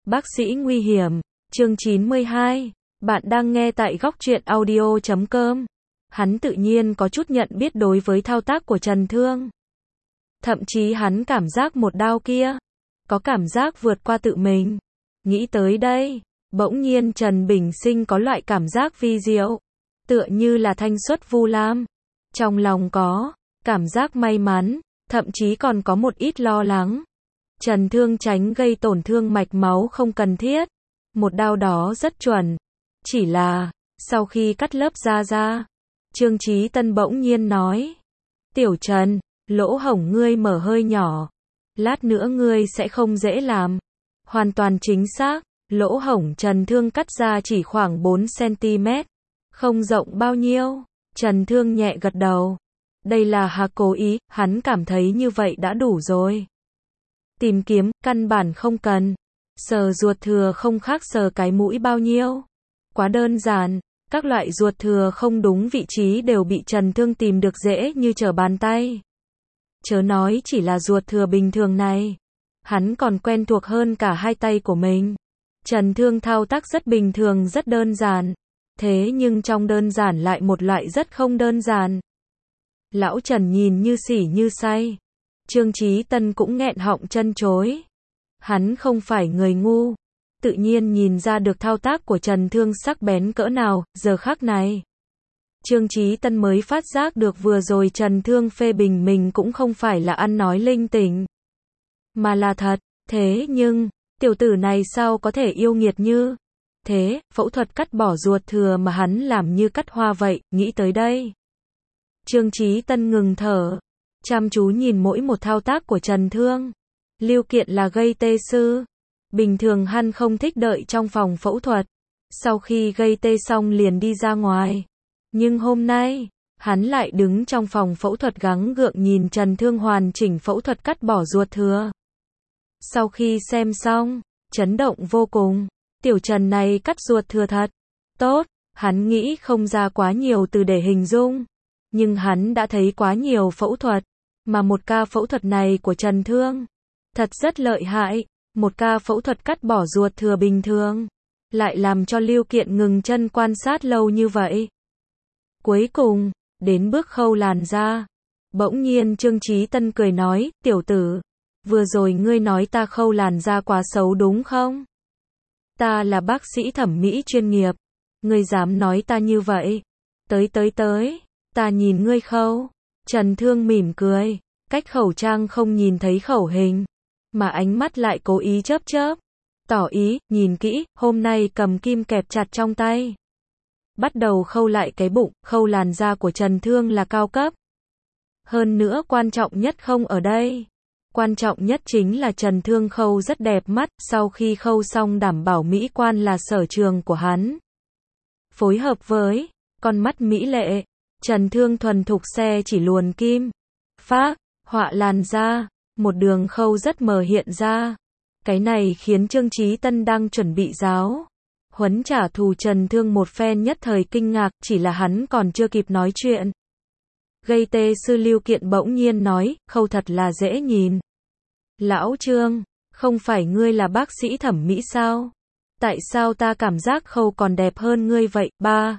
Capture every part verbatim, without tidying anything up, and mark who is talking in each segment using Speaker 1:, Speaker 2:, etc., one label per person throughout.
Speaker 1: Bác sĩ nguy hiểm, chương chín mươi hai. Bạn đang nghe tại góc truyện audio chấm com. Hắn tự nhiên có chút nhận biết đối với thao tác của Trần Thương. Thậm chí hắn cảm giác một đao kia, có cảm giác vượt qua tự mình. Nghĩ tới đây, bỗng nhiên Trần Bình Sinh có loại cảm giác vi diệu, tựa như là thanh xuất vu lam. Trong lòng có cảm giác may mắn, thậm chí còn có một ít lo lắng. Trần Thương tránh gây tổn thương mạch máu không cần thiết. Một đao đó rất chuẩn. Chỉ là, sau khi cắt lớp da ra, Trương Chí Tân bỗng nhiên nói: Tiểu Trần, lỗ hổng ngươi mở hơi nhỏ. Lát nữa ngươi sẽ không dễ làm. Hoàn toàn chính xác, lỗ hổng Trần Thương cắt ra chỉ khoảng bốn xăng-ti-mét. Không rộng bao nhiêu. Trần Thương nhẹ gật đầu. Đây là hà cố ý, hắn cảm thấy như vậy đã đủ rồi. Tìm kiếm, căn bản không cần. Sờ ruột thừa không khác sờ cái mũi bao nhiêu. Quá đơn giản, các loại ruột thừa không đúng vị trí đều bị Trần Thương tìm được dễ như trở bàn tay. Chớ nói chỉ là ruột thừa bình thường này. Hắn còn quen thuộc hơn cả hai tay của mình. Trần Thương thao tác rất bình thường rất đơn giản. Thế nhưng trong đơn giản lại một loại rất không đơn giản. Lão Trần nhìn như xỉ như say. Trương Chí Tân cũng nghẹn họng chân chối. Hắn không phải người ngu, tự nhiên nhìn ra được thao tác của Trần Thương sắc bén cỡ nào. Giờ khắc này, Trương Chí Tân mới phát giác được vừa rồi Trần Thương phê bình mình cũng không phải là ăn nói linh tinh, mà là thật. Thế nhưng, tiểu tử này sao có thể yêu nghiệt như thế, phẫu thuật cắt bỏ ruột thừa mà hắn làm như cắt hoa vậy. Nghĩ tới đây, Trương Chí Tân ngừng thở, chăm chú nhìn mỗi một thao tác của Trần Thương. Lưu Kiện là gây tê sư. Bình thường hắn không thích đợi trong phòng phẫu thuật. Sau khi gây tê xong liền đi ra ngoài. Nhưng hôm nay, hắn lại đứng trong phòng phẫu thuật gắng gượng nhìn Trần Thương hoàn chỉnh phẫu thuật cắt bỏ ruột thừa. Sau khi xem xong, chấn động vô cùng. Tiểu Trần này cắt ruột thừa thật tốt. Hắn nghĩ không ra quá nhiều từ để hình dung. Nhưng hắn đã thấy quá nhiều phẫu thuật. Mà một ca phẫu thuật này của Trần Thương thật rất lợi hại. Một ca phẫu thuật cắt bỏ ruột thừa bình thường lại làm cho Lưu Kiện ngừng chân quan sát lâu như vậy. Cuối cùng, đến bước khâu làn da. Bỗng nhiên Trương Chí Tân cười nói: Tiểu tử, vừa rồi ngươi nói ta khâu làn da quá xấu đúng không? Ta là bác sĩ thẩm mỹ chuyên nghiệp. Ngươi dám nói ta như vậy? Tới tới tới, ta nhìn ngươi khâu. Trần Thương mỉm cười, cách khẩu trang không nhìn thấy khẩu hình, mà ánh mắt lại cố ý chớp chớp, tỏ ý, nhìn kỹ. Hôm nay cầm kim kẹp chặt trong tay, bắt đầu khâu lại cái bụng. Khâu làn da của Trần Thương là cao cấp. Hơn nữa quan trọng nhất không ở đây. Quan trọng nhất chính là Trần Thương khâu rất đẹp mắt. Sau khi khâu xong đảm bảo mỹ quan là sở trường của hắn. Phối hợp với con mắt mỹ lệ, Trần Thương thuần thục xe chỉ luồn kim, phác, họa làn da. Một đường khâu rất mờ hiện ra. Cái này khiến Trương Chí Tân đang chuẩn bị giáo huấn trả thù Trần Thương một phen nhất thời kinh ngạc. Chỉ là hắn còn chưa kịp nói chuyện, gây tê sư Lưu Kiện bỗng nhiên nói: Khâu thật là dễ nhìn. Lão Trương, không phải ngươi là bác sĩ thẩm mỹ sao? Tại sao ta cảm giác khâu còn đẹp hơn ngươi vậy? Ba,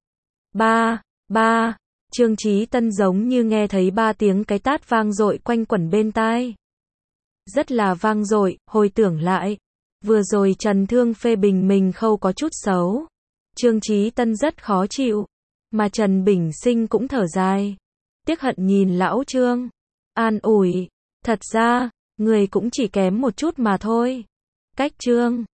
Speaker 1: ba, ba. Trương Chí Tân giống như nghe thấy ba tiếng cái tát vang dội quanh quẩn bên tai. Rất là vang dội. Hồi tưởng lại, vừa rồi Trần Thương phê bình mình khâu có chút xấu. Trương Chí Tân rất khó chịu, mà Trần Bình Sinh cũng thở dài, tiếc hận nhìn lão Trương, an ủi: Thật ra, người cũng chỉ kém một chút mà thôi. Cách Trương